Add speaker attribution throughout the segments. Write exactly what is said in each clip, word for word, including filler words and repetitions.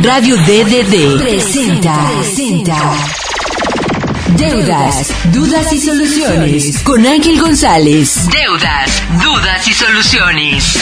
Speaker 1: Radio D D D presenta, presenta Deudas, Dudas y Soluciones con Ángel González. Deudas, Dudas y Soluciones.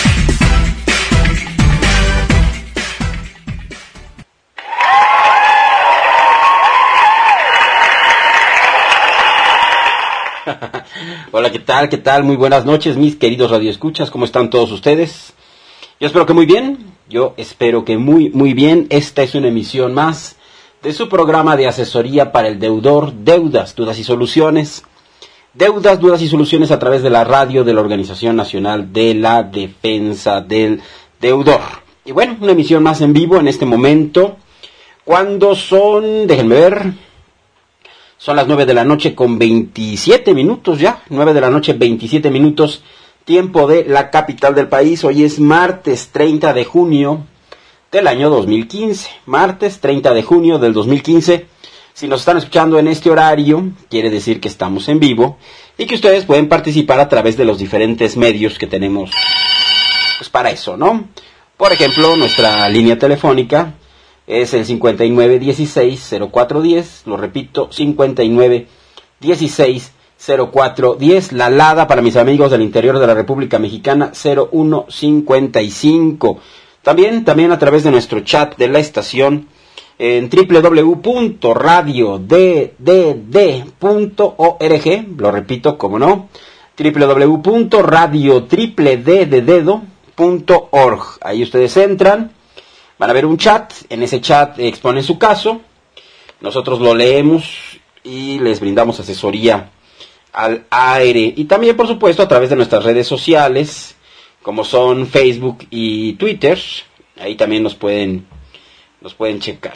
Speaker 2: Hola, ¿qué tal? ¿Qué tal? Muy buenas noches, mis queridos radioescuchas. ¿Cómo están todos ustedes? Yo espero que muy bien. Yo espero que muy, muy bien. Esta es una emisión más de su programa de asesoría para el deudor, Deudas, Dudas y Soluciones. Deudas, Dudas y Soluciones a través de la radio de la Organización Nacional de la Defensa del Deudor. Y bueno, una emisión más en vivo en este momento. Cuando son, déjenme ver... Son las nueve de la noche con veintisiete minutos ya, nueve de la noche, veintisiete minutos, tiempo de la capital del país. Hoy es martes treinta de junio del año dos mil quince, martes treinta de junio del dos mil quince. Si nos están escuchando en este horario, quiere decir que estamos en vivo y que ustedes pueden participar a través de los diferentes medios que tenemos pues para eso, ¿no? Por ejemplo, nuestra línea telefónica es el cincuenta y nueve dieciséis cero cuatro diez, lo repito, cincuenta y nueve dieciséis cero cuatro diez, la alada para mis amigos del interior de la República Mexicana cero uno cincuenta y cinco. También, también a través de nuestro chat de la estación en doble u doble u doble u punto radio d d d punto org, lo repito, como no, doble u doble u doble u punto radio d d d punto org. Ahí ustedes entran. Van a ver un chat, en ese chat exponen su caso, nosotros lo leemos y les brindamos asesoría al aire. Y también, por supuesto, a través de nuestras redes sociales, como son Facebook y Twitter, ahí también nos pueden, nos pueden checar.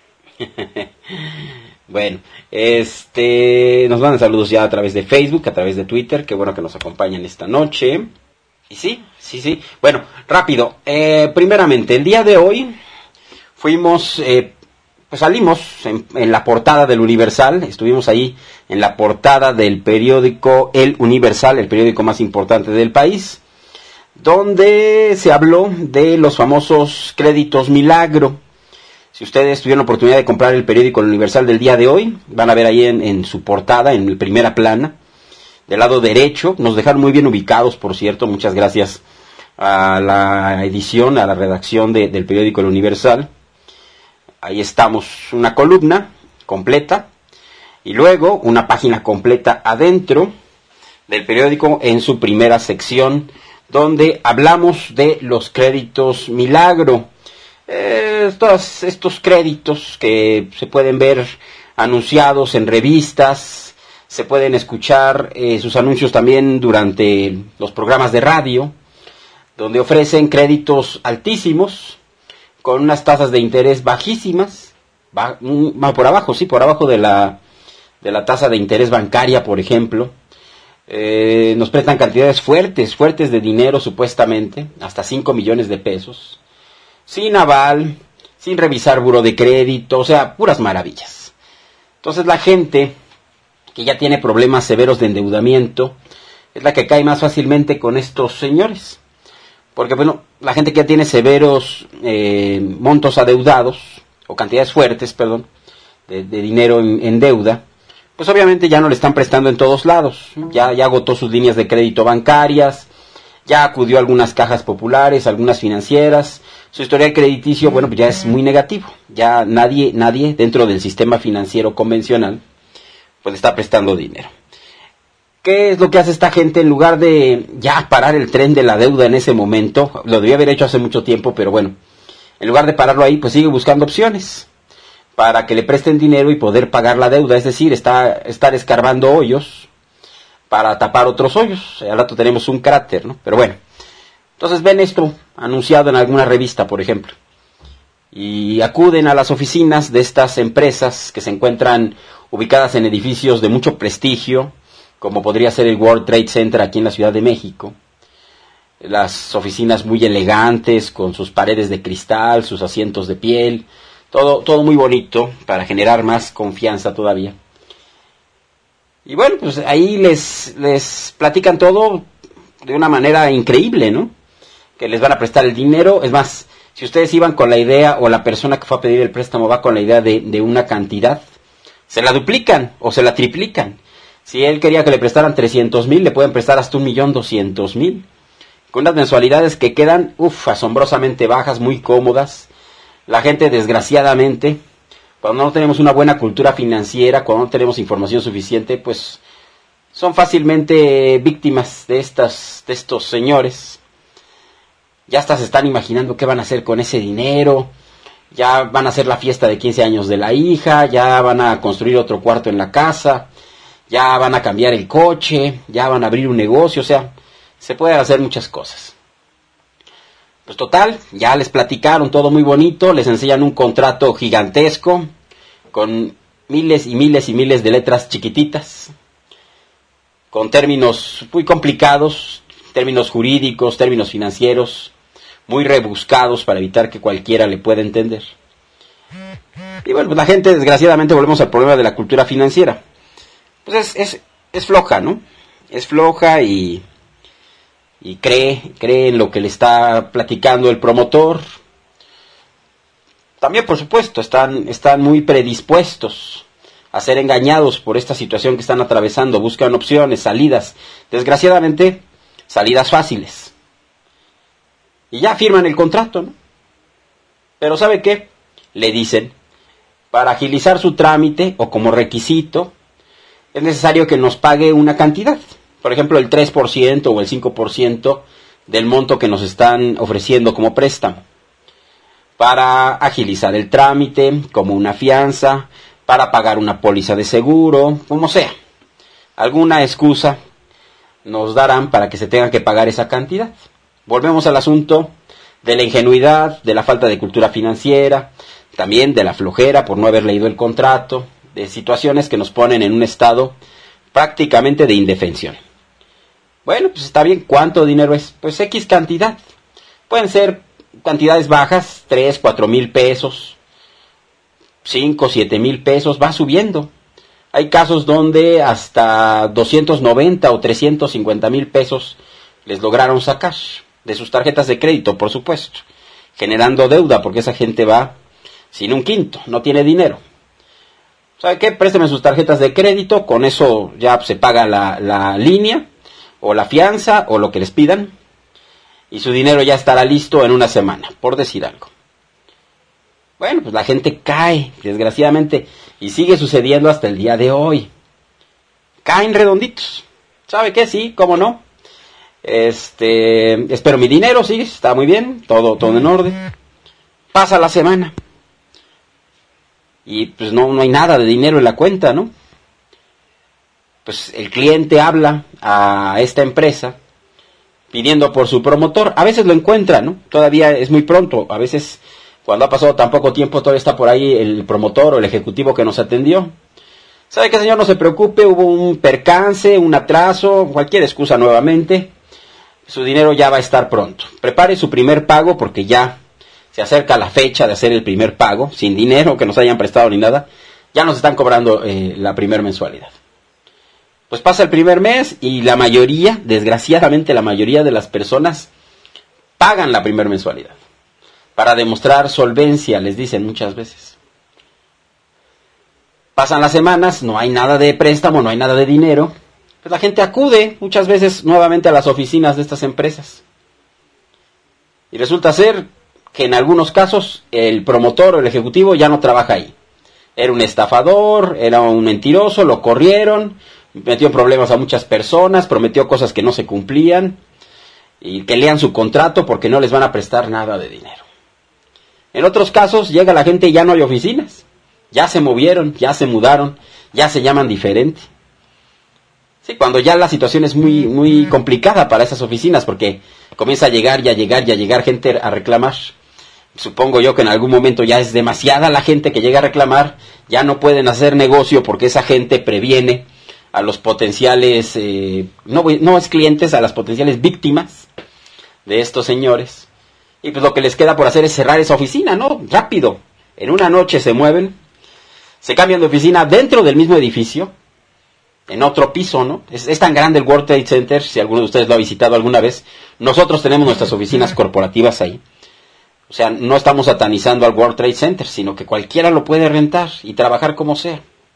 Speaker 2: Bueno, este, nos mandan saludos ya a través de Facebook, a través de Twitter, qué bueno que nos acompañan esta noche. Y sí, sí, sí. Bueno, rápido. Eh, primeramente, el día de hoy fuimos, eh, pues salimos en, en la portada del Universal. Estuvimos ahí en la portada del periódico El Universal, el periódico más importante del país, donde se habló de los famosos créditos milagro. Si ustedes tuvieron la oportunidad de comprar el periódico El Universal del día de hoy, van a ver ahí en, en su portada, en primera plana, del lado derecho, nos dejaron muy bien ubicados, por cierto, muchas gracias a la edición, a la redacción de, del periódico El Universal. Ahí estamos, una columna completa, y luego una página completa adentro del periódico en su primera sección, donde hablamos de los créditos milagro. Eh, estos, estos créditos que se pueden ver anunciados en revistas, se pueden escuchar eh, sus anuncios también durante los programas de radio, donde ofrecen créditos altísimos, con unas tasas de interés bajísimas, va, mm, por abajo, sí, por abajo de la, de la tasa de interés bancaria, por ejemplo. Eh, nos prestan cantidades fuertes, fuertes de dinero supuestamente, hasta cinco millones de pesos, sin aval, sin revisar buro de crédito, o sea, puras maravillas. Entonces la gente que ya tiene problemas severos de endeudamiento, es la que cae más fácilmente con estos señores. Porque, bueno, la gente que ya tiene severos eh, montos adeudados, o cantidades fuertes, perdón, de, de dinero en, en deuda, pues obviamente ya no le están prestando en todos lados. Ya, ya agotó sus líneas de crédito bancarias, ya acudió a algunas cajas populares, algunas financieras. Su historial crediticio, bueno, pues ya es muy negativo. Ya nadie, nadie dentro del sistema financiero convencional pues está prestando dinero. ¿Qué es lo que hace esta gente? En lugar de ya parar el tren de la deuda en ese momento, lo debía haber hecho hace mucho tiempo, pero bueno, en lugar de pararlo ahí, pues sigue buscando opciones para que le presten dinero y poder pagar la deuda, es decir, está, estar escarbando hoyos para tapar otros hoyos. Al rato tenemos un cráter, ¿no? Pero bueno, entonces ven esto anunciado en alguna revista, por ejemplo, y acuden a las oficinas de estas empresas que se encuentran ubicadas en edificios de mucho prestigio, como podría ser el World Trade Center aquí en la Ciudad de México. Las oficinas muy elegantes, con sus paredes de cristal, sus asientos de piel, todo, todo muy bonito para generar más confianza todavía. Y bueno, pues ahí les, les platican todo de una manera increíble, ¿no? Que les van a prestar el dinero, es más, Si ustedes iban con la idea, o la persona que fue a pedir el préstamo va con la idea de, de una cantidad, se la duplican o se la triplican. Si él quería que le prestaran trescientos mil, le pueden prestar hasta un millón doscientos mil. Con unas mensualidades que quedan, uff, asombrosamente bajas, muy cómodas. La gente, desgraciadamente, cuando no tenemos una buena cultura financiera, cuando no tenemos información suficiente, pues son fácilmente víctimas de, estas, de estos señores. Ya hasta se están imaginando qué van a hacer con ese dinero. Ya van a hacer la fiesta de quince años de la hija, ya van a construir otro cuarto en la casa, ya van a cambiar el coche, ya van a abrir un negocio, o sea, se pueden hacer muchas cosas. Pues total, ya les platicaron todo muy bonito, les enseñan un contrato gigantesco, con miles y miles y miles de letras chiquititas, con términos muy complicados, términos jurídicos, términos financieros, muy rebuscados para evitar que cualquiera le pueda entender. Y bueno, pues la gente, desgraciadamente, volvemos al problema de la cultura financiera. Pues es, es, es floja, ¿no? Es floja y, y cree, cree en lo que le está platicando el promotor. También, por supuesto, están, están muy predispuestos a ser engañados por esta situación que están atravesando. Buscan opciones, salidas. Desgraciadamente, salidas fáciles. Y ya firman el contrato, ¿no? Pero ¿sabe qué? Le dicen, para agilizar su trámite o como requisito, es necesario que nos pague una cantidad. Por ejemplo, el tres por ciento o el cinco por ciento del monto que nos están ofreciendo como préstamo. Para agilizar el trámite, como una fianza, para pagar una póliza de seguro, como sea. Alguna excusa nos darán para que se tenga que pagar esa cantidad. Volvemos al asunto de la ingenuidad, de la falta de cultura financiera, también de la flojera por no haber leído el contrato, de situaciones que nos ponen en un estado prácticamente de indefensión. Bueno, pues está bien, ¿cuánto dinero es? Pues X cantidad. Pueden ser cantidades bajas, tres, cuatro mil pesos, cinco, siete mil pesos, va subiendo. Hay casos donde hasta doscientos noventa o trescientos cincuenta mil pesos les lograron sacar de sus tarjetas de crédito, por supuesto, generando deuda, porque esa gente va sin un quinto, no tiene dinero. ¿Sabe qué? Présteme sus tarjetas de crédito, con eso ya se paga la, la línea, o la fianza, o lo que les pidan, y su dinero ya estará listo en una semana, por decir algo. Bueno, pues la gente cae, desgraciadamente, y sigue sucediendo hasta el día de hoy. Caen redonditos. ¿Sabe qué? Sí, cómo no. Este, espero mi dinero, sí, está muy bien, todo, todo en orden. Pasa la semana. Y pues no, no hay nada de dinero en la cuenta, ¿no? Pues el cliente habla a esta empresa pidiendo por su promotor. A veces lo encuentra, ¿no? Todavía es muy pronto. A veces, cuando ha pasado tan poco tiempo, todavía está por ahí el promotor o el ejecutivo que nos atendió. ¿Sabe qué, señor? No se preocupe, hubo un percance, un atraso, cualquier excusa nuevamente. Su dinero ya va a estar pronto. Prepare su primer pago porque ya se acerca la fecha de hacer el primer pago, sin dinero que nos hayan prestado ni nada. Ya nos están cobrando eh, la primer mensualidad. Pues pasa el primer mes y la mayoría, desgraciadamente la mayoría de las personas pagan la primer mensualidad. Para demostrar solvencia, les dicen muchas veces. Pasan las semanas, no hay nada de préstamo, no hay nada de dinero. Pues la gente acude muchas veces nuevamente a las oficinas de estas empresas. Y resulta ser que en algunos casos el promotor o el ejecutivo ya no trabaja ahí. Era un estafador, era un mentiroso, lo corrieron, metió en problemas a muchas personas, prometió cosas que no se cumplían, y que lean su contrato porque no les van a prestar nada de dinero. En otros casos llega la gente y ya no hay oficinas. Ya se movieron, ya se mudaron, ya se llaman diferente. Sí, cuando ya la situación es muy, muy complicada para esas oficinas, porque comienza a llegar y a llegar y a llegar gente a reclamar. Supongo yo que en algún momento ya es demasiada la gente que llega a reclamar, ya no pueden hacer negocio porque esa gente previene a los potenciales, eh, no, no es clientes, a las potenciales víctimas de estos señores. Y pues lo que les queda por hacer es cerrar esa oficina, ¿no? Rápido. En una noche se mueven, se cambian de oficina dentro del mismo edificio, en otro piso, ¿no? Es, es tan grande el World Trade Center, si alguno de ustedes lo ha visitado alguna vez. Nosotros tenemos nuestras oficinas corporativas ahí. O sea, no estamos satanizando al World Trade Center, sino que cualquiera lo puede rentar y trabajar como sea.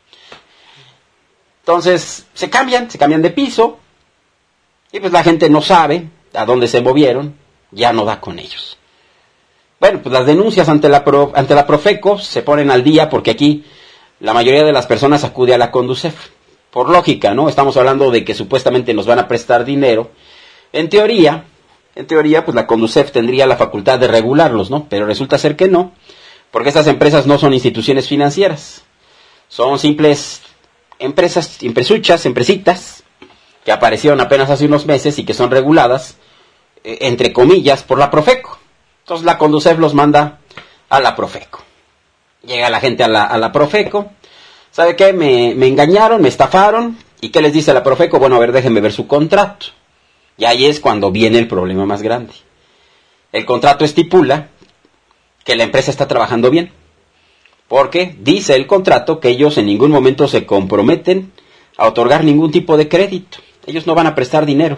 Speaker 2: Entonces, se cambian, se cambian de piso, y pues la gente no sabe a dónde se movieron, ya no da con ellos. Bueno, pues las denuncias ante la, Pro, ante la Profeco se ponen al día, porque aquí la mayoría de las personas acude a la Conducef. Por lógica, ¿no? Estamos hablando de que supuestamente nos van a prestar dinero. En teoría... En teoría, pues la Conducef tendría la facultad de regularlos, ¿no? Pero resulta ser que no, porque estas empresas no son instituciones financieras. Son simples empresas, empresuchas, empresitas, que aparecieron apenas hace unos meses y que son reguladas, eh, entre comillas, por la Profeco. Entonces la Conducef los manda a la Profeco. Llega la gente a la, a la Profeco. ¿Sabe qué? Me, me engañaron, me estafaron. ¿Y qué les dice la Profeco? Bueno, a ver, déjenme ver su contrato. Y ahí es cuando viene el problema más grande. El contrato estipula que la empresa está trabajando bien, porque dice el contrato que ellos en ningún momento se comprometen a otorgar ningún tipo de crédito. Ellos no van a prestar dinero.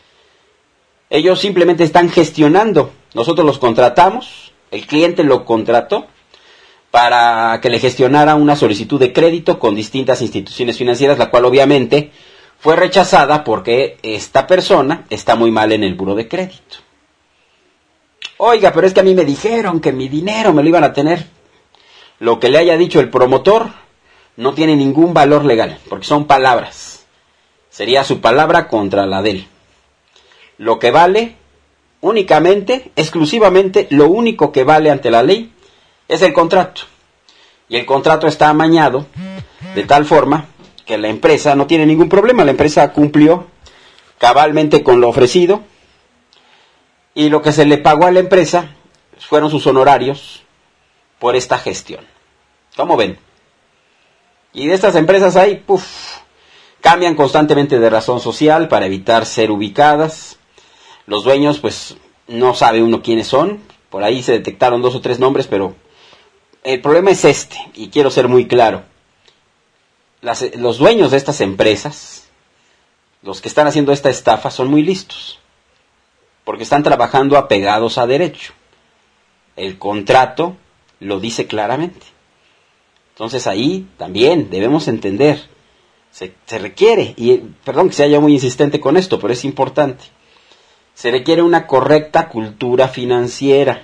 Speaker 2: Ellos simplemente están gestionando. Nosotros los contratamos, el cliente lo contrató para que le gestionara una solicitud de crédito con distintas instituciones financieras, la cual obviamente fue rechazada porque esta persona está muy mal en el buró de crédito. Oiga, pero es que a mí me dijeron que mi dinero me lo iban a tener. Lo que le haya dicho el promotor no tiene ningún valor legal, porque son palabras. Sería su palabra contra la de él. Lo que vale, únicamente, exclusivamente, lo único que vale ante la ley es el contrato. Y el contrato está amañado de tal forma que la empresa no tiene ningún problema. La empresa cumplió cabalmente con lo ofrecido, y lo que se le pagó a la empresa fueron sus honorarios por esta gestión. ¿Cómo ven? Y de estas empresas hay, puff, cambian constantemente de razón social para evitar ser ubicadas. Los dueños, pues, no sabe uno quiénes son. Por ahí se detectaron dos o tres nombres, pero el problema es este, y quiero ser muy claro. Las, los dueños de estas empresas, los que están haciendo esta estafa, son muy listos, porque están trabajando apegados a derecho. El contrato lo dice claramente. Entonces ahí también debemos entender, se, se requiere, y perdón que sea muy insistente con esto, pero es importante, se requiere una correcta cultura financiera.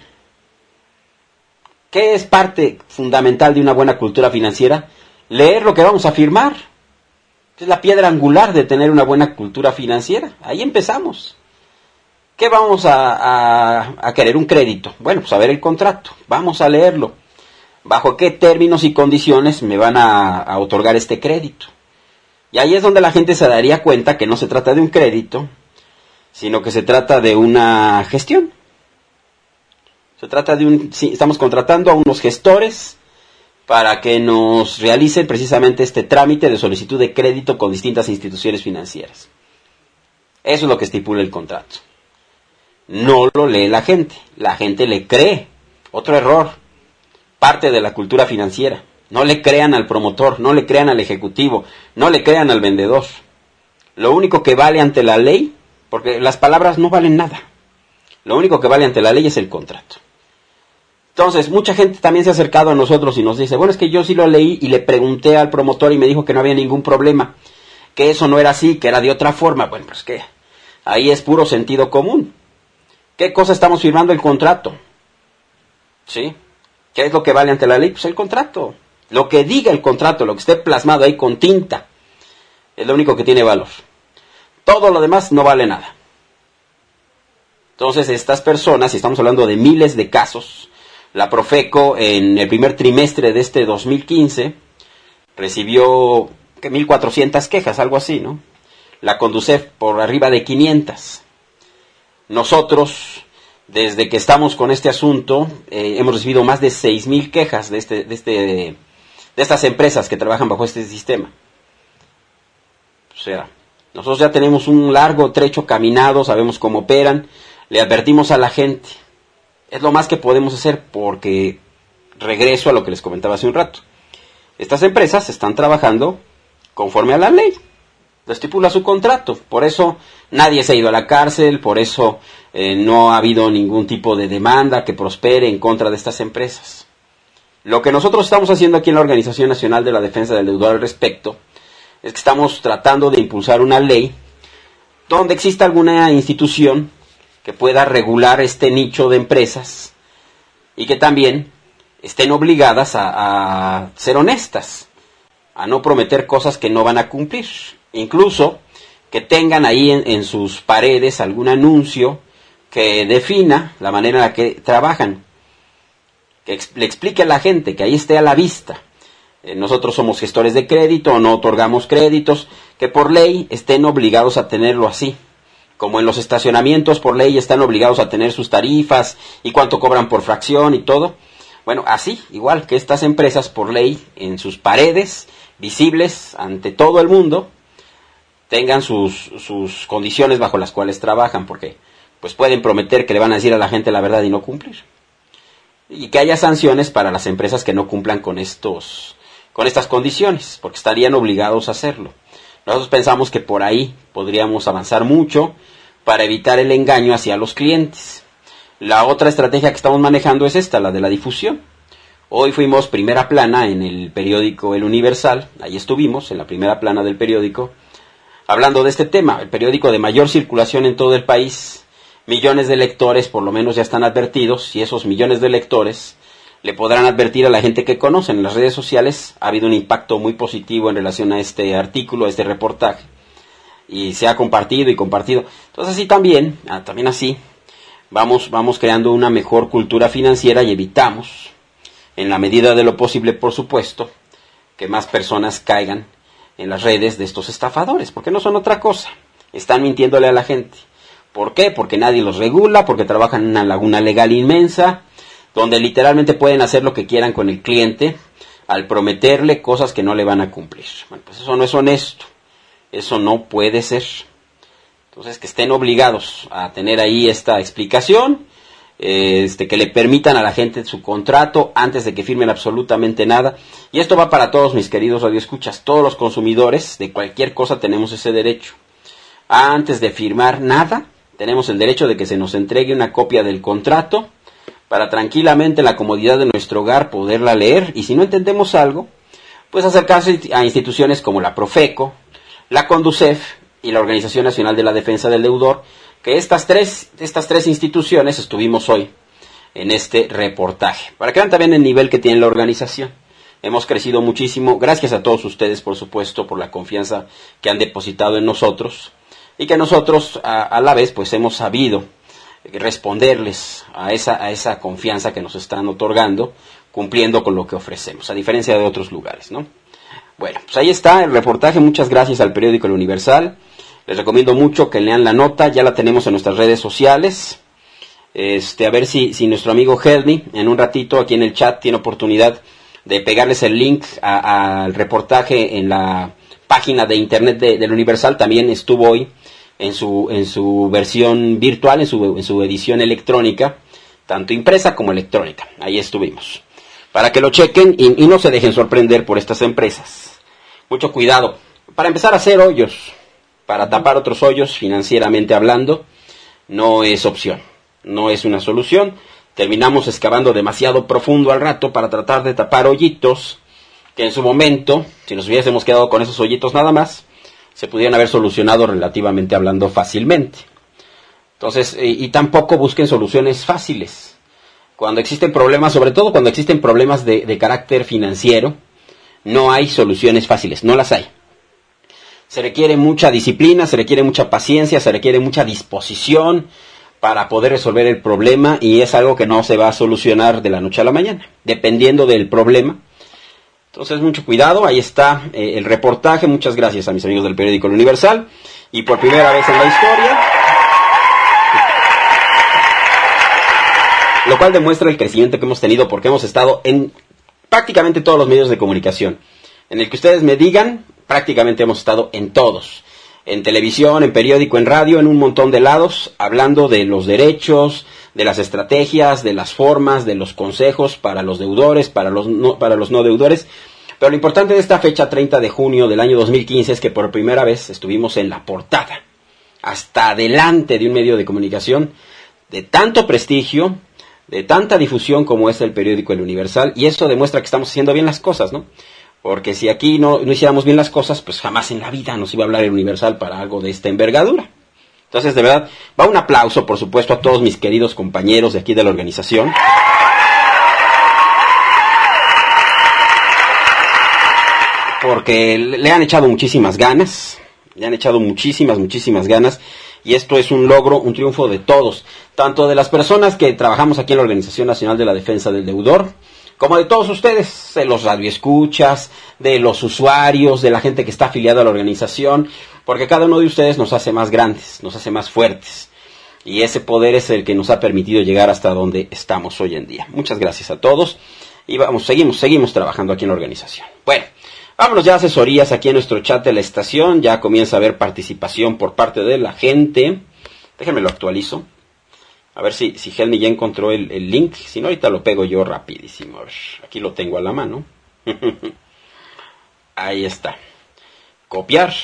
Speaker 2: ¿Qué es parte fundamental de una buena cultura financiera? Leer lo que vamos a firmar. Es la piedra angular de tener una buena cultura financiera. Ahí empezamos. ¿Qué vamos a, a, a querer? Un crédito. Bueno, pues a ver el contrato. Vamos a leerlo. ¿Bajo qué términos y condiciones me van a, a otorgar este crédito? Y ahí es donde la gente se daría cuenta que no se trata de un crédito, sino que se trata de una gestión. Se trata de un... Sí, estamos contratando a unos gestores para que nos realicen precisamente este trámite de solicitud de crédito con distintas instituciones financieras. Eso es lo que estipula el contrato. No lo lee la gente, la gente le cree. Otro error, parte de la cultura financiera. No le crean al promotor, no le crean al ejecutivo, no le crean al vendedor. Lo único que vale ante la ley, porque las palabras no valen nada, lo único que vale ante la ley es el contrato. Entonces, mucha gente también se ha acercado a nosotros y nos dice, bueno, es que yo sí lo leí y le pregunté al promotor y me dijo que no había ningún problema, que eso no era así, que era de otra forma. Bueno, pues que ahí es puro sentido común. ¿Qué cosa estamos firmando? El contrato. ¿Sí? ¿Qué es lo que vale ante la ley? Pues el contrato. Lo que diga el contrato, lo que esté plasmado ahí con tinta, es lo único que tiene valor. Todo lo demás no vale nada. Entonces, estas personas, y estamos hablando de miles de casos, la Profeco en el primer trimestre de este dos mil quince recibió que mil cuatrocientas quejas, algo así, ¿no? La Conducef por arriba de quinientas. Nosotros, desde que estamos con este asunto, eh, hemos recibido más de seis mil quejas de, este, de, este, de estas empresas que trabajan bajo este sistema. O sea, nosotros ya tenemos un largo trecho caminado, sabemos cómo operan, le advertimos a la gente. Es lo más que podemos hacer porque, regreso a lo que les comentaba hace un rato, estas empresas están trabajando conforme a la ley. lo estipula su contrato. Por eso nadie se ha ido a la cárcel, por eso eh, no ha habido ningún tipo de demanda que prospere en contra de estas empresas. Lo que nosotros estamos haciendo aquí en la Organización Nacional de la Defensa del Deudor al respecto es que estamos tratando de impulsar una ley donde exista alguna institución que pueda regular este nicho de empresas y que también estén obligadas a, a ser honestas, a no prometer cosas que no van a cumplir. Incluso que tengan ahí en, en sus paredes algún anuncio que defina la manera en la que trabajan, que ex, le explique a la gente, que ahí esté a la vista. Eh, nosotros somos gestores de crédito, no otorgamos créditos, que por ley estén obligados a tenerlo así. Como en los estacionamientos por ley están obligados a tener sus tarifas y cuánto cobran por fracción y todo. Bueno, así, igual que estas empresas por ley en sus paredes, visibles ante todo el mundo, tengan sus, sus condiciones bajo las cuales trabajan, porque pues pueden prometer que le van a decir a la gente la verdad y no cumplir. Y que haya sanciones para las empresas que no cumplan con estos, con estas condiciones, porque estarían obligados a hacerlo. Nosotros pensamos que por ahí podríamos avanzar mucho para evitar el engaño hacia los clientes. La otra estrategia que estamos manejando es esta, la de la difusión. Hoy fuimos primera plana en el periódico El Universal, ahí estuvimos, en la primera plana del periódico, hablando de este tema, el periódico de mayor circulación en todo el país. Millones de lectores por lo menos ya están advertidos, y esos millones de lectores le podrán advertir a la gente que conocen. En las redes sociales ha habido un impacto muy positivo en relación a este artículo, a este reportaje, y se ha compartido y compartido. Entonces así también, también así, vamos, vamos creando una mejor cultura financiera y evitamos, en la medida de lo posible, por supuesto, que más personas caigan en las redes de estos estafadores, porque no son otra cosa, están mintiéndole a la gente. ¿Por qué? Porque nadie los regula, porque trabajan en una laguna legal inmensa, donde literalmente pueden hacer lo que quieran con el cliente al prometerle cosas que no le van a cumplir. Bueno, pues eso no es honesto, eso no puede ser. Entonces, que estén obligados a tener ahí esta explicación, eh, este, que le permitan a la gente su contrato antes de que firmen absolutamente nada. Y esto va para todos mis queridos radioescuchas, todos los consumidores de cualquier cosa tenemos ese derecho. Antes de firmar nada, tenemos el derecho de que se nos entregue una copia del contrato, para tranquilamente en la comodidad de nuestro hogar poderla leer, y si no entendemos algo, pues acercarse a instituciones como la Profeco, la Conducef y la Organización Nacional de la Defensa del Deudor, que estas tres, estas tres instituciones estuvimos hoy en este reportaje, para que vean también el nivel que tiene la organización. Hemos crecido muchísimo, gracias a todos ustedes, por supuesto, por la confianza que han depositado en nosotros, y que nosotros a, a la vez pues hemos sabido responderles a esa, a esa confianza que nos están otorgando, cumpliendo con lo que ofrecemos, a diferencia de otros lugares, ¿no? Bueno, pues ahí está el reportaje. Muchas gracias al periódico El Universal. Les recomiendo mucho que lean la nota, ya la tenemos en nuestras redes sociales. Este, a ver si, si nuestro amigo Helmi, en un ratito aquí en el chat, tiene oportunidad de pegarles el link al reportaje en la página de internet de, del Universal. También estuvo hoy en su, en su versión virtual, en su, en su edición electrónica, tanto impresa como electrónica. Ahí estuvimos. Para que lo chequen y, y no se dejen sorprender por estas empresas. Mucho cuidado. Para empezar a hacer hoyos, para tapar otros hoyos financieramente hablando, no es opción, no es una solución. Terminamos excavando demasiado profundo al rato para tratar de tapar hoyitos que en su momento, si nos hubiésemos quedado con esos hoyitos nada más, se pudieran haber solucionado relativamente hablando fácilmente. Entonces, y, y tampoco busquen soluciones fáciles. Cuando existen problemas, sobre todo cuando existen problemas de, de carácter financiero, no hay soluciones fáciles, no las hay. Se requiere mucha disciplina, se requiere mucha paciencia, se requiere mucha disposición para poder resolver el problema, y es algo que no se va a solucionar de la noche a la mañana, dependiendo del problema. Entonces, mucho cuidado. Ahí está eh, el reportaje. Muchas gracias a mis amigos del periódico El Universal. Y por primera vez en la historia, lo cual demuestra el crecimiento que hemos tenido, porque hemos estado en prácticamente todos los medios de comunicación. En el que ustedes me digan, prácticamente hemos estado en todos. En televisión, en periódico, en radio, en un montón de lados, hablando de los derechos, de las estrategias, de las formas, de los consejos para los deudores, para los no, para los no deudores, Pero lo importante de esta fecha, treinta de junio del año dos mil quince, es que por primera vez estuvimos en la portada, hasta adelante de un medio de comunicación de tanto prestigio, de tanta difusión como es el periódico El Universal, y esto demuestra que estamos haciendo bien las cosas, ¿no? Porque si aquí no, no hiciéramos bien las cosas, pues jamás en la vida nos iba a hablar El Universal para algo de esta envergadura. Entonces, de verdad, va un aplauso, por supuesto, a todos mis queridos compañeros de aquí de la organización. Porque le han echado muchísimas ganas, le han echado muchísimas, muchísimas ganas, y esto es un logro, un triunfo de todos, tanto de las personas que trabajamos aquí en la Organización Nacional de la Defensa del Deudor, como de todos ustedes, de los radioescuchas, de los usuarios, de la gente que está afiliada a la organización, porque cada uno de ustedes nos hace más grandes, nos hace más fuertes, y ese poder es el que nos ha permitido llegar hasta donde estamos hoy en día. Muchas gracias a todos, y vamos, seguimos, seguimos trabajando aquí en la organización. Bueno, vámonos ya a asesorías aquí en nuestro chat de la estación. Ya comienza a haber participación por parte de la gente. Déjenme lo actualizo. A ver si, si Helmi ya encontró el, el link. Si no, ahorita lo pego yo rapidísimo. A ver, aquí lo tengo a la mano. Ahí está. Copiar.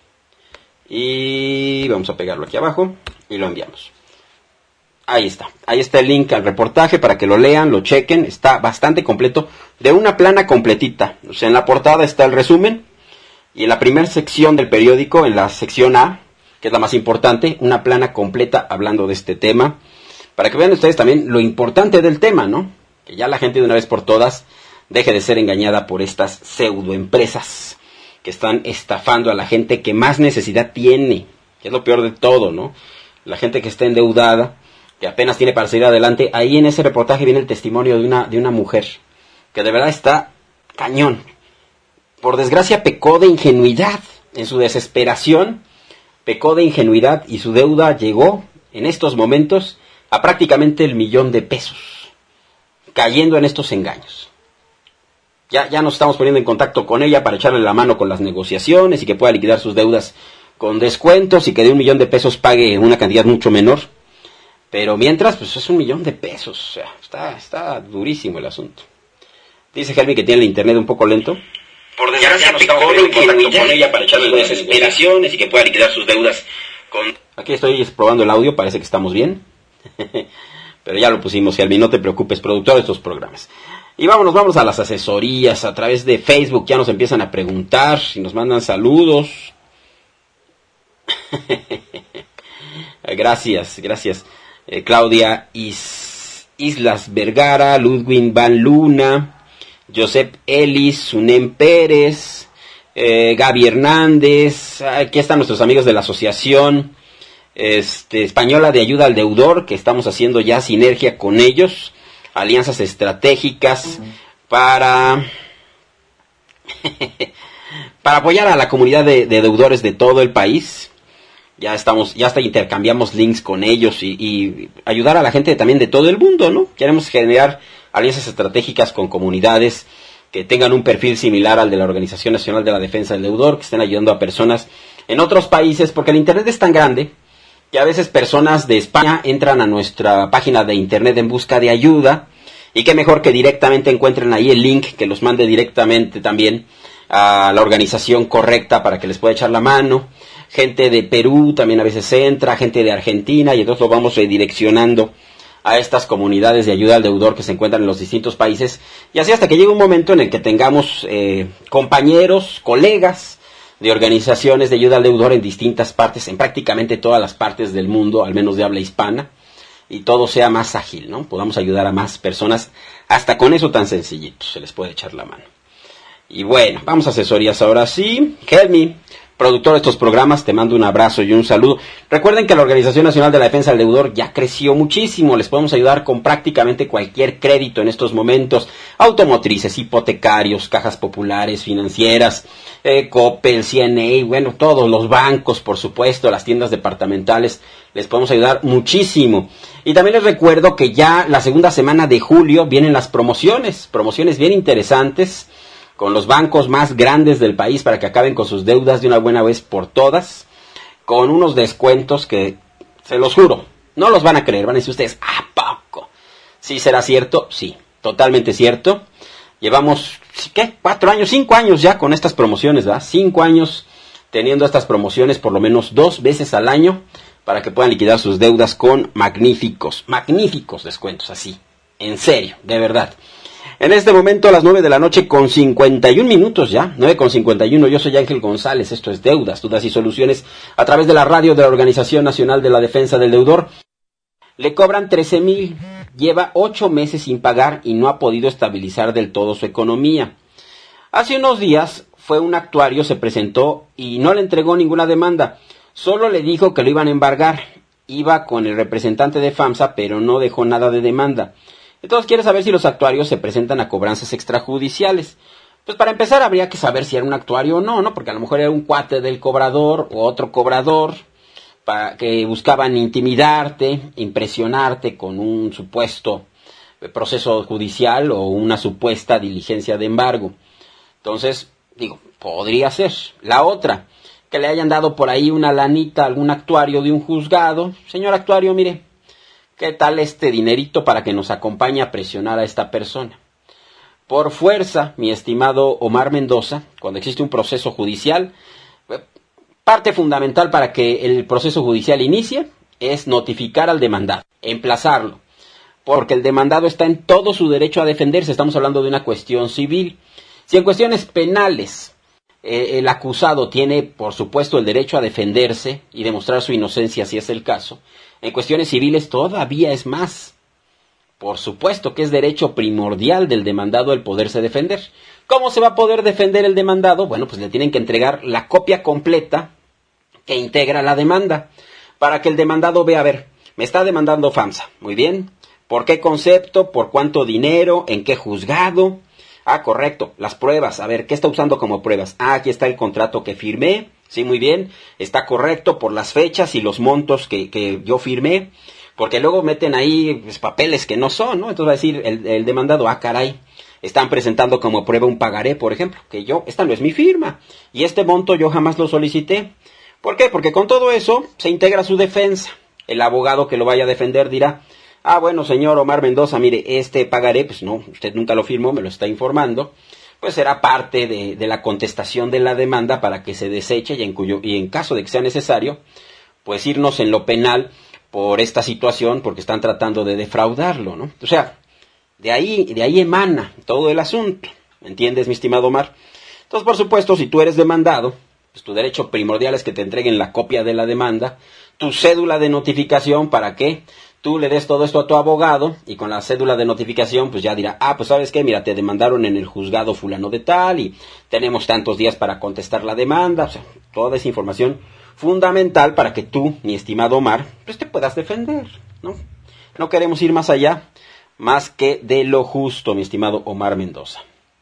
Speaker 2: Y vamos a pegarlo aquí abajo. Y lo enviamos. Ahí está, ahí está el link al reportaje para que lo lean, lo chequen, está bastante completo, de una plana completita. O sea, en la portada está el resumen, y en la primera sección del periódico, en la sección A, que es la más importante, una plana completa hablando de este tema, para que vean ustedes también lo importante del tema, ¿no? Que ya la gente de una vez por todas deje de ser engañada por estas pseudoempresas que están estafando a la gente que más necesidad tiene, que es lo peor de todo, ¿no? La gente que está endeudada, que apenas tiene para salir adelante. Ahí en ese reportaje viene el testimonio de una, de una mujer que de verdad está cañón. Por desgracia pecó de ingenuidad. En su desesperación pecó de ingenuidad y su deuda llegó en estos momentos a prácticamente el millón de pesos, cayendo en estos engaños. Ya, ya nos estamos poniendo en contacto con ella para echarle la mano con las negociaciones y que pueda liquidar sus deudas con descuentos y que de un millón de pesos pague una cantidad mucho menor. Pero mientras, pues es un millón de pesos. O sea, está, está durísimo el asunto. Dice Helmi que tiene el internet un poco lento. Por desgracia, ya pecó de contacto con ella para echarle las desesperaciones y que pueda liquidar sus deudas con... Aquí estoy probando el audio, parece que estamos bien. Pero ya lo pusimos, Helmi, no te preocupes, productor de estos programas. Y vámonos, vamos a las asesorías. A través de Facebook ya nos empiezan a preguntar y nos mandan saludos. Gracias, gracias. Eh, Claudia Is, Islas Vergara, Ludwig Van Luna, Josep Ellis, Sunem Pérez, eh, Gaby Hernández. Aquí están nuestros amigos de la asociación este, española de ayuda al deudor, que estamos haciendo ya sinergia con ellos, alianzas estratégicas para para apoyar a la comunidad de, de deudores de todo el país. Ya estamos, ya hasta intercambiamos links con ellos y, y ayudar a la gente también de todo el mundo, ¿no? Queremos generar alianzas estratégicas con comunidades que tengan un perfil similar al de la Organización Nacional de la Defensa del Deudor, que estén ayudando a personas en otros países, porque el internet es tan grande que a veces personas de España entran a nuestra página de internet en busca de ayuda, y qué mejor que directamente encuentren ahí el link que los mande directamente también a la organización correcta para que les pueda echar la mano. Gente de Perú también a veces entra, gente de Argentina, y entonces lo vamos redireccionando a estas comunidades de ayuda al deudor que se encuentran en los distintos países, y así hasta que llegue un momento en el que tengamos eh, compañeros, colegas de organizaciones de ayuda al deudor en distintas partes, en prácticamente todas las partes del mundo, al menos de habla hispana, y todo sea más ágil, ¿no? Podamos ayudar a más personas, hasta con eso tan sencillito, se les puede echar la mano. Y bueno, vamos a asesorías ahora sí. Helmi, productor de estos programas, te mando un abrazo y un saludo. Recuerden que la Organización Nacional de la Defensa del Deudor ya creció muchísimo. Les podemos ayudar con prácticamente cualquier crédito en estos momentos. Automotrices, hipotecarios, cajas populares, financieras, eh, Coppel, C N A, bueno, todos los bancos, por supuesto, las tiendas departamentales. Les podemos ayudar muchísimo. Y también les recuerdo que ya la segunda semana de julio vienen las promociones. Promociones bien interesantes con los bancos más grandes del país para que acaben con sus deudas de una buena vez por todas, con unos descuentos que, se los juro, no los van a creer, van a decir ustedes, ¿a poco? ¿Sí será cierto? Sí, totalmente cierto. Llevamos, ¿qué? Cuatro años, cinco años ya con estas promociones, ¿verdad? Cinco años teniendo estas promociones por lo menos dos veces al año para que puedan liquidar sus deudas con magníficos, magníficos descuentos, así, en serio, de verdad. En este momento a las nueve de la noche con cincuenta y un minutos ya, nueve con cincuenta y uno, yo soy Ángel González, esto es Deudas, Dudas y Soluciones a través de la radio de la Organización Nacional de la Defensa del Deudor. Le cobran trece mil, lleva ocho meses sin pagar y no ha podido estabilizar del todo su economía. Hace unos días fue un actuario, se presentó y no le entregó ninguna demanda, solo le dijo que lo iban a embargar, iba con el representante de FAMSA pero no dejó nada de demanda. Entonces quiere saber si los actuarios se presentan a cobranzas extrajudiciales. Pues para empezar habría que saber si era un actuario o no, ¿no? Porque a lo mejor era un cuate del cobrador o otro cobrador para que buscaban intimidarte, impresionarte con un supuesto proceso judicial o una supuesta diligencia de embargo. Entonces, digo, podría ser. La otra, que le hayan dado por ahí una lanita a algún actuario de un juzgado. Señor actuario, mire, ¿qué tal este dinerito para que nos acompañe a presionar a esta persona? Por fuerza, mi estimado Omar Mendoza, cuando existe un proceso judicial, parte fundamental para que el proceso judicial inicie es notificar al demandado, emplazarlo, porque el demandado está en todo su derecho a defenderse. Estamos hablando de una cuestión civil. Si en cuestiones penales eh, el acusado tiene, por supuesto, el derecho a defenderse y demostrar su inocencia si es el caso, en cuestiones civiles todavía es más. Por supuesto que es derecho primordial del demandado el poderse defender. ¿Cómo se va a poder defender el demandado? Bueno, pues le tienen que entregar la copia completa que integra la demanda, para que el demandado vea, a ver, me está demandando FAMSA, muy bien, ¿por qué concepto? ¿Por cuánto dinero? ¿En qué juzgado? Ah, correcto, las pruebas, a ver, ¿qué está usando como pruebas? Ah, aquí está el contrato que firmé, sí, muy bien, está correcto por las fechas y los montos que, que yo firmé, porque luego meten ahí pues, papeles que no son, ¿no? Entonces va a decir el, el demandado, ah, caray, están presentando como prueba un pagaré, por ejemplo, que yo, esta no es mi firma, y este monto yo jamás lo solicité. ¿Por qué? Porque con todo eso se integra su defensa. El abogado que lo vaya a defender dirá, ah, bueno, señor Omar Mendoza, mire, este pagaré, pues no, usted nunca lo firmó, me lo está informando, pues será parte de, de la contestación de la demanda para que se deseche y en, cuyo, y en caso de que sea necesario, pues irnos en lo penal por esta situación, porque están tratando de defraudarlo, ¿no? O sea, de ahí, de ahí emana todo el asunto, ¿me entiendes, mi estimado Omar? Entonces, por supuesto, si tú eres demandado, pues tu derecho primordial es que te entreguen la copia de la demanda, tu cédula de notificación para que tú le des todo esto a tu abogado y con la cédula de notificación pues ya dirá, ah, pues ¿sabes qué? Mira, te demandaron en el juzgado fulano de tal y tenemos tantos días para contestar la demanda. O sea, toda esa información fundamental para que tú, mi estimado Omar, pues te puedas defender, ¿no? No queremos ir más allá, más que de lo justo, mi estimado Omar Mendoza.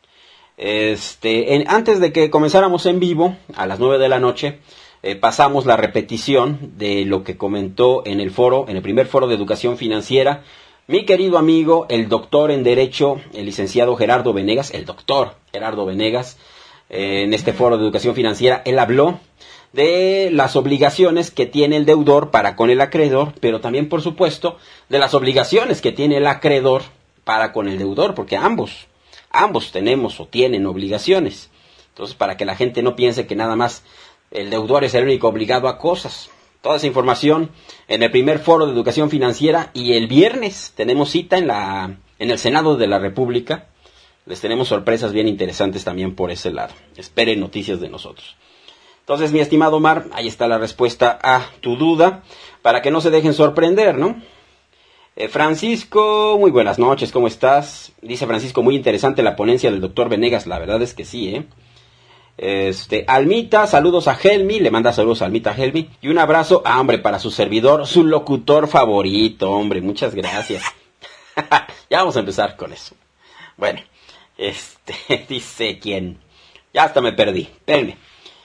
Speaker 2: Este, en, antes de que comenzáramos en vivo, a las nueve de la noche, eh, pasamos la repetición de lo que comentó en el foro, en el primer foro de educación financiera, mi querido amigo, el doctor en Derecho, el licenciado Gerardo Venegas, el doctor Gerardo Venegas, eh, en este foro de educación financiera, él habló de las obligaciones que tiene el deudor para con el acreedor, pero también, por supuesto, de las obligaciones que tiene el acreedor para con el deudor, porque ambos Ambos tenemos o tienen obligaciones. Entonces, para que la gente no piense que nada más el deudor es el único obligado a cosas. Toda esa información en el primer foro de educación financiera y el viernes tenemos cita en la en el Senado de la República. Les tenemos sorpresas bien interesantes también por ese lado. Esperen noticias de nosotros. Entonces, mi estimado Omar, ahí está la respuesta a tu duda para que no se dejen sorprender, ¿no? Eh, Francisco, muy buenas noches, ¿cómo estás? Dice Francisco, muy interesante la ponencia del doctor Venegas, la verdad es que sí, ¿eh? Este, Almita, saludos a Helmi, le manda saludos a Almita Helmi, y un abrazo, ah, hombre, para su servidor, su locutor favorito, hombre, muchas gracias. Ya vamos a empezar con eso. Bueno, este, dice quién, ya hasta me perdí, espérenme.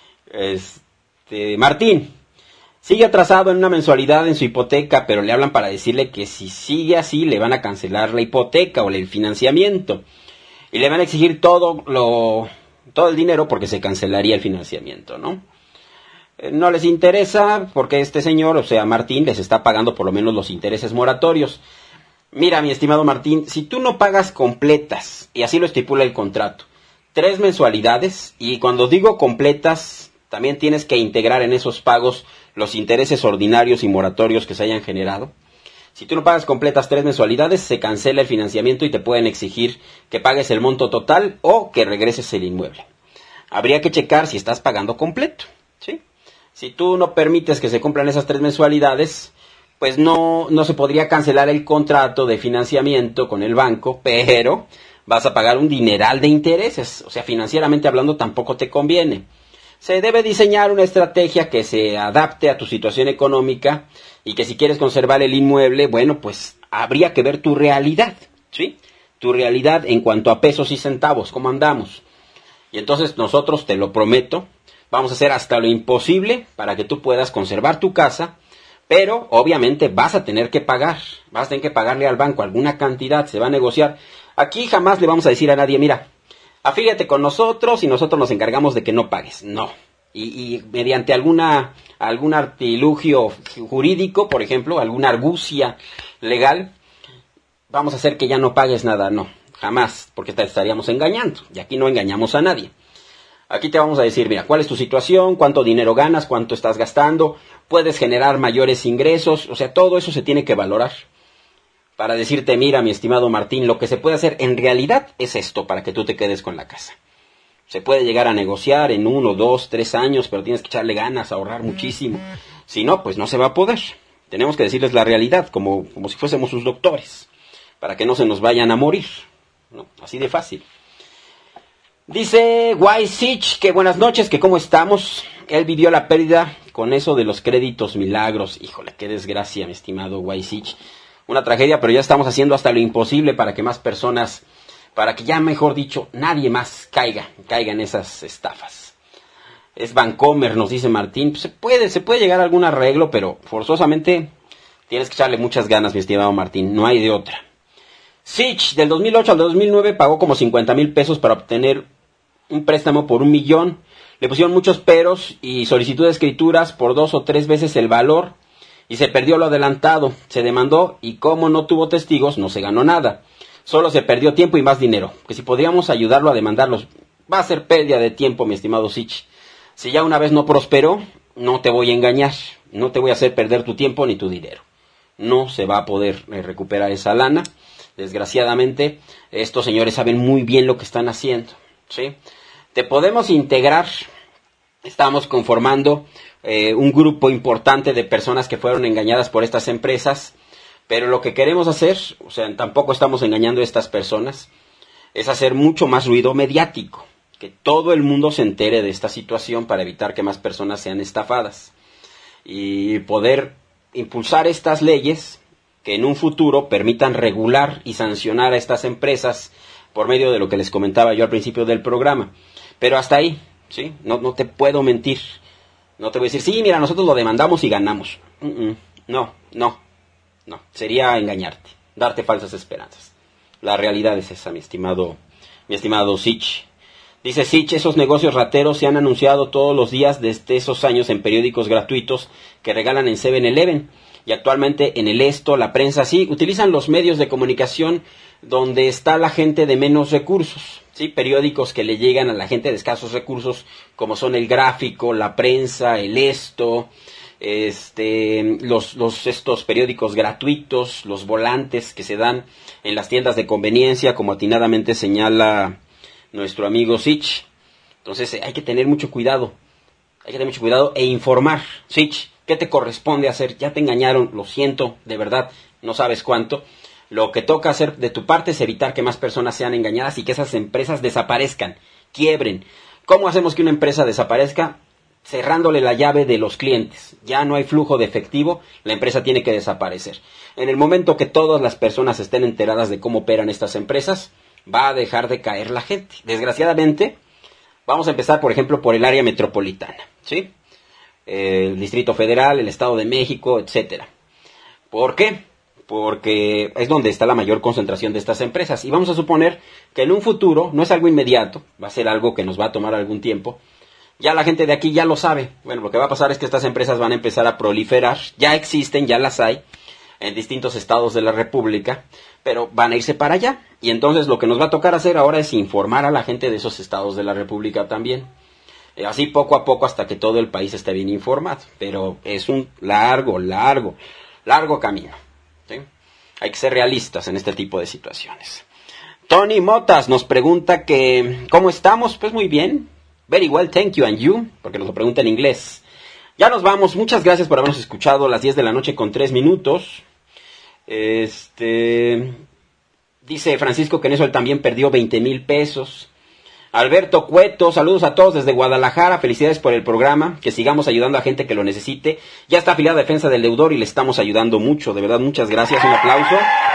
Speaker 2: Este, Martín. Sigue atrasado en una mensualidad en su hipoteca, pero le hablan para decirle que si sigue así le van a cancelar la hipoteca o el financiamiento. Y le van a exigir todo lo todo el dinero porque se cancelaría el financiamiento, ¿no? Eh, no les interesa porque este señor, o sea, Martín, les está pagando por lo menos los intereses moratorios. Mira, mi estimado Martín, si tú no pagas completas, y así lo estipula el contrato, tres mensualidades, y cuando digo completas, también tienes que integrar en esos pagos los intereses ordinarios y moratorios que se hayan generado. Si tú no pagas completas tres mensualidades, se cancela el financiamiento y te pueden exigir que pagues el monto total o que regreses el inmueble. Habría que checar si estás pagando completo, ¿sí? Si tú no permites que se cumplan esas tres mensualidades, pues no, no se podría cancelar el contrato de financiamiento con el banco, pero vas a pagar un dineral de intereses. O sea, financieramente hablando tampoco te conviene. Se debe diseñar una estrategia que se adapte a tu situación económica y que si quieres conservar el inmueble, bueno, pues habría que ver tu realidad, ¿sí? Tu realidad en cuanto a pesos y centavos, cómo andamos. Y entonces nosotros, te lo prometo, vamos a hacer hasta lo imposible para que tú puedas conservar tu casa, pero obviamente vas a tener que pagar, vas a tener que pagarle al banco alguna cantidad, se va a negociar. Aquí jamás le vamos a decir a nadie, mira, afíliate con nosotros y nosotros nos encargamos de que no pagues. No. Y, y mediante alguna algún artilugio jurídico, por ejemplo, alguna argucia legal, vamos a hacer que ya no pagues nada. No, jamás, porque te estaríamos engañando. Y aquí no engañamos a nadie. Aquí te vamos a decir, mira, cuál es tu situación, cuánto dinero ganas, cuánto estás gastando, puedes generar mayores ingresos, o sea, todo eso se tiene que valorar. Para decirte, mira, mi estimado Martín, lo que se puede hacer en realidad es esto, para que tú te quedes con la casa. Se puede llegar a negociar en uno, dos, tres años, pero tienes que echarle ganas, ahorrar muchísimo. Si no, pues no se va a poder. Tenemos que decirles la realidad, como, como si fuésemos sus doctores, para que no se nos vayan a morir. ¿No? Así de fácil. Dice Waisich que buenas noches, que cómo estamos. Él vivió la pérdida con eso de los créditos milagros. Híjole, qué desgracia, mi estimado Waisich. Una tragedia, pero ya estamos haciendo hasta lo imposible para que más personas, para que ya mejor dicho, nadie más caiga, caiga en esas estafas. Es Vancomer, nos dice Martín. Pues se puede, se puede llegar a algún arreglo, pero forzosamente tienes que echarle muchas ganas, mi estimado Martín. No hay de otra. Sich, del dos mil ocho al dos mil nueve, pagó como cincuenta mil pesos para obtener un préstamo por un millón. Le pusieron muchos peros y solicitud de escrituras por dos o tres veces el valor. Y se perdió lo adelantado, se demandó y como no tuvo testigos, no se ganó nada. Solo se perdió tiempo y más dinero. Que si podríamos ayudarlo a demandarlos, va a ser pérdida de tiempo, mi estimado Sich. Si ya una vez no prosperó, no te voy a engañar. No te voy a hacer perder tu tiempo ni tu dinero. No se va a poder eh, recuperar esa lana. Desgraciadamente, estos señores saben muy bien lo que están haciendo, ¿sí? Te podemos integrar. Estamos conformando eh, un grupo importante de personas que fueron engañadas por estas empresas, pero lo que queremos hacer, o sea, tampoco estamos engañando a estas personas, es hacer mucho más ruido mediático, que todo el mundo se entere de esta situación para evitar que más personas sean estafadas y poder impulsar estas leyes que en un futuro permitan regular y sancionar a estas empresas por medio de lo que les comentaba yo al principio del programa. Pero hasta ahí, ¿sí? No, no te puedo mentir. No te voy a decir, sí, mira, nosotros lo demandamos y ganamos. Uh-uh. No, no, no. Sería engañarte, darte falsas esperanzas. La realidad es esa, mi estimado, mi estimado Sich. Dice Sich, esos negocios rateros se han anunciado todos los días desde esos años en periódicos gratuitos que regalan en seven eleven. Y actualmente en el Esto, la prensa, sí, utilizan los medios de comunicación donde está la gente de menos recursos, sí, periódicos que le llegan a la gente de escasos recursos, como son el Gráfico, la Prensa, el Esto, este, los, los estos periódicos gratuitos, los volantes que se dan en las tiendas de conveniencia, como atinadamente señala nuestro amigo Sich. Entonces hay que tener mucho cuidado, hay que tener mucho cuidado e informar. Sich, ¿qué te corresponde hacer? Ya te engañaron, lo siento, de verdad, no sabes cuánto. Lo que toca hacer de tu parte es evitar que más personas sean engañadas y que esas empresas desaparezcan, quiebren. ¿Cómo hacemos que una empresa desaparezca? Cerrándole la llave de los clientes. Ya no hay flujo de efectivo, la empresa tiene que desaparecer. En el momento que todas las personas estén enteradas de cómo operan estas empresas, va a dejar de caer la gente. Desgraciadamente, vamos a empezar, por ejemplo, por el área metropolitana, ¿sí? El Distrito Federal, el Estado de México, etcétera. ¿Por qué? Porque es donde está la mayor concentración de estas empresas. Y vamos a suponer que en un futuro, no es algo inmediato, va a ser algo que nos va a tomar algún tiempo, ya la gente de aquí ya lo sabe. Bueno, lo que va a pasar es que estas empresas van a empezar a proliferar, ya existen, ya las hay, en distintos estados de la República, pero van a irse para allá. Y entonces lo que nos va a tocar hacer ahora es informar a la gente de esos estados de la República también. Eh, así poco a poco hasta que todo el país esté bien informado. Pero es un largo, largo, largo camino, ¿sí? Hay que ser realistas en este tipo de situaciones. Tony Motas nos pregunta que ¿cómo estamos? Pues muy bien. Very well, thank you, and you, porque nos lo pregunta en inglés. Ya nos vamos, muchas gracias por habernos escuchado a las diez de la noche con tres minutos. Este, dice Francisco que en eso él también perdió veinte mil pesos. Alberto Cueto, saludos a todos desde Guadalajara, felicidades por el programa, que sigamos ayudando a gente que lo necesite. Ya está afiliada a Defensa del Deudor y le estamos ayudando mucho, de verdad, muchas gracias, un aplauso.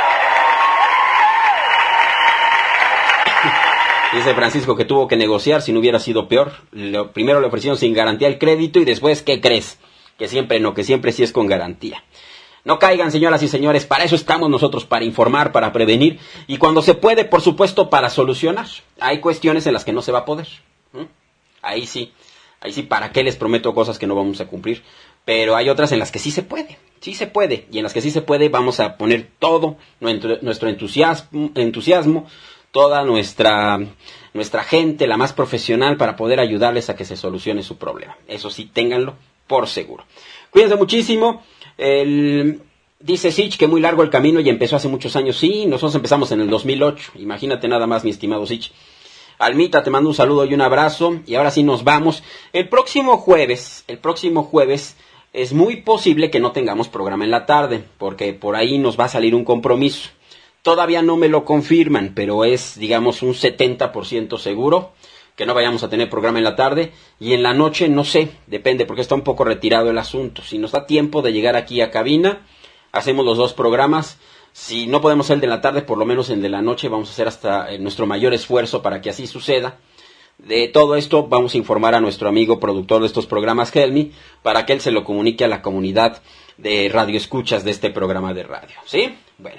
Speaker 2: Dice Francisco que tuvo que negociar si no hubiera sido peor. Lo, primero le ofrecieron sin garantía el crédito y después, ¿qué crees? Que siempre no, que siempre sí es con garantía. No caigan, señoras y señores, para eso estamos nosotros, para informar, para prevenir y cuando se puede, por supuesto, para solucionar. Hay cuestiones en las que no se va a poder. ¿Mm? Ahí sí, ahí sí, ¿para qué les prometo cosas que no vamos a cumplir? Pero hay otras en las que sí se puede, sí se puede. Y en las que sí se puede vamos a poner todo nuestro entusiasmo, entusiasmo toda nuestra, nuestra gente, la más profesional, para poder ayudarles a que se solucione su problema. Eso sí, ténganlo por seguro. Cuídense muchísimo. El, dice Sich que muy largo el camino y empezó hace muchos años. Sí, nosotros empezamos en el dos mil ocho. Imagínate nada más, mi estimado Sich. Almita, te mando un saludo y un abrazo. Y ahora sí nos vamos. El próximo jueves, el próximo jueves, es muy posible que no tengamos programa en la tarde, porque por ahí nos va a salir un compromiso. Todavía no me lo confirman, pero es, digamos, un setenta por ciento seguro que no vayamos a tener programa en la tarde. Y en la noche, no sé, depende, porque está un poco retirado el asunto. Si nos da tiempo de llegar aquí a cabina, hacemos los dos programas. Si no podemos hacer el de la tarde, por lo menos el de la noche, vamos a hacer hasta eh, nuestro mayor esfuerzo para que así suceda. De todo esto vamos a informar a nuestro amigo productor de estos programas, Helmi, para que él se lo comunique a la comunidad de radioescuchas de este programa de radio. ¿Sí? Bueno.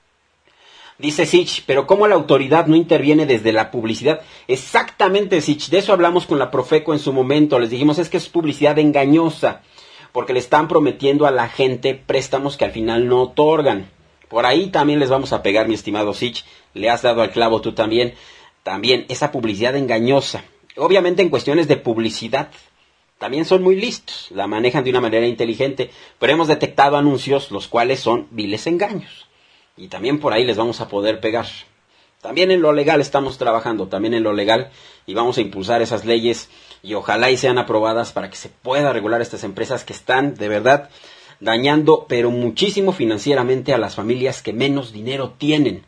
Speaker 2: Dice Sich, pero ¿cómo la autoridad no interviene desde la publicidad? Exactamente, Sich, de eso hablamos con la Profeco en su momento. Les dijimos, es que es publicidad engañosa, porque le están prometiendo a la gente préstamos que al final no otorgan. Por ahí también les vamos a pegar, mi estimado Sich, le has dado al clavo tú también. También esa publicidad engañosa. Obviamente en cuestiones de publicidad también son muy listos, la manejan de una manera inteligente, pero hemos detectado anuncios los cuales son viles engaños. Y también por ahí les vamos a poder pegar. También en lo legal estamos trabajando, también en lo legal, y vamos a impulsar esas leyes y ojalá y sean aprobadas para que se pueda regular estas empresas que están de verdad dañando, pero muchísimo financieramente a las familias que menos dinero tienen,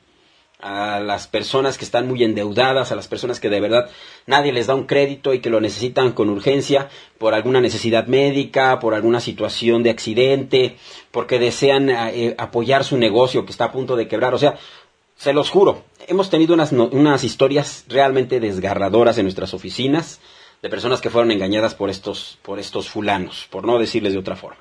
Speaker 2: a las personas que están muy endeudadas, a las personas que de verdad nadie les da un crédito y que lo necesitan con urgencia por alguna necesidad médica, por alguna situación de accidente, porque desean eh, apoyar su negocio que está a punto de quebrar. O sea, se los juro, hemos tenido unas, no, unas historias realmente desgarradoras en nuestras oficinas de personas que fueron engañadas por estos, por estos fulanos, por no decirles de otra forma.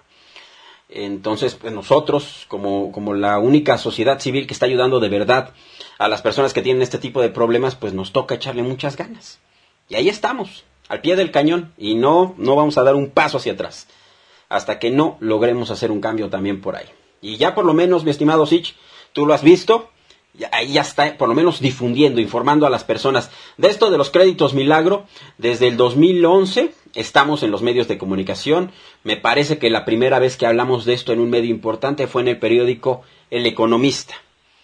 Speaker 2: Entonces, pues nosotros, como, como la única sociedad civil que está ayudando de verdad a las personas que tienen este tipo de problemas, pues nos toca echarle muchas ganas. Y ahí estamos, al pie del cañón, y no, no vamos a dar un paso hacia atrás, hasta que no logremos hacer un cambio también por ahí. Y ya por lo menos, mi estimado Sich, tú lo has visto, ya, ahí ya está por lo menos difundiendo, informando a las personas de esto de los créditos milagro. Desde el dos mil once estamos en los medios de comunicación. Me parece que la primera vez que hablamos de esto en un medio importante fue en el periódico El Economista,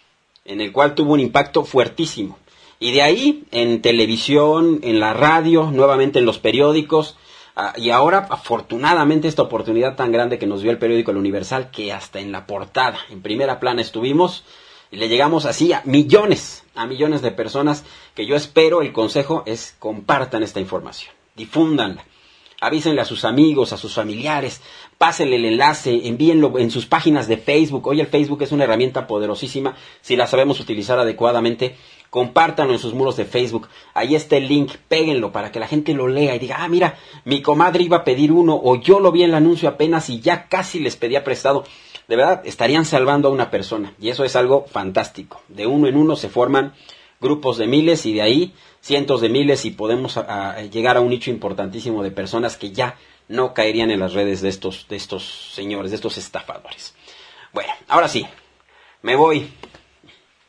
Speaker 2: en el cual tuvo un impacto fuertísimo. Y de ahí, en televisión, en la radio, nuevamente en los periódicos, uh, y ahora, afortunadamente, esta oportunidad tan grande que nos dio el periódico El Universal, que hasta en la portada, en primera plana estuvimos, y le llegamos así a millones, a millones de personas, que yo espero, el consejo es compartan esta información, difúndanla. Avísenle a sus amigos, a sus familiares, pásenle el enlace, envíenlo en sus páginas de Facebook. Hoy el Facebook es una herramienta poderosísima si la sabemos utilizar adecuadamente. Compártanlo en sus muros de Facebook. Ahí está el link, péguenlo para que la gente lo lea y diga, ah, mira, mi comadre iba a pedir uno, o yo lo vi en el anuncio apenas y ya casi les pedía prestado. De verdad, estarían salvando a una persona y eso es algo fantástico. De uno en uno se forman grupos de miles y de ahí cientos de miles y podemos a, a llegar a un nicho importantísimo de personas que ya no caerían en las redes de estos, de estos señores, de estos estafadores. Bueno, ahora sí, me voy.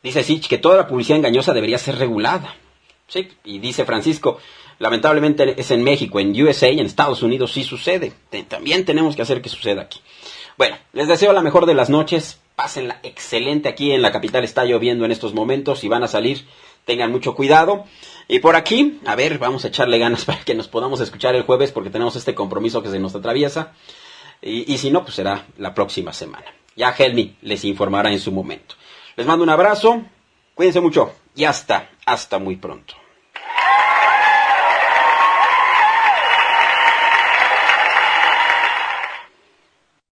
Speaker 2: Dice Sich que toda la publicidad engañosa debería ser regulada. Sí, y dice Francisco, lamentablemente es en México, en U S A y en Estados Unidos sí sucede. También tenemos que hacer que suceda aquí. Bueno, les deseo la mejor de las noches. Pásenla excelente aquí en la capital. Está lloviendo en estos momentos. Si van a salir, tengan mucho cuidado. Y por aquí, a ver, vamos a echarle ganas para que nos podamos escuchar el jueves porque tenemos este compromiso que se nos atraviesa. Y, y si no, pues será la próxima semana. Ya Helmi les informará en su momento. Les mando un abrazo. Cuídense mucho y hasta, hasta muy pronto.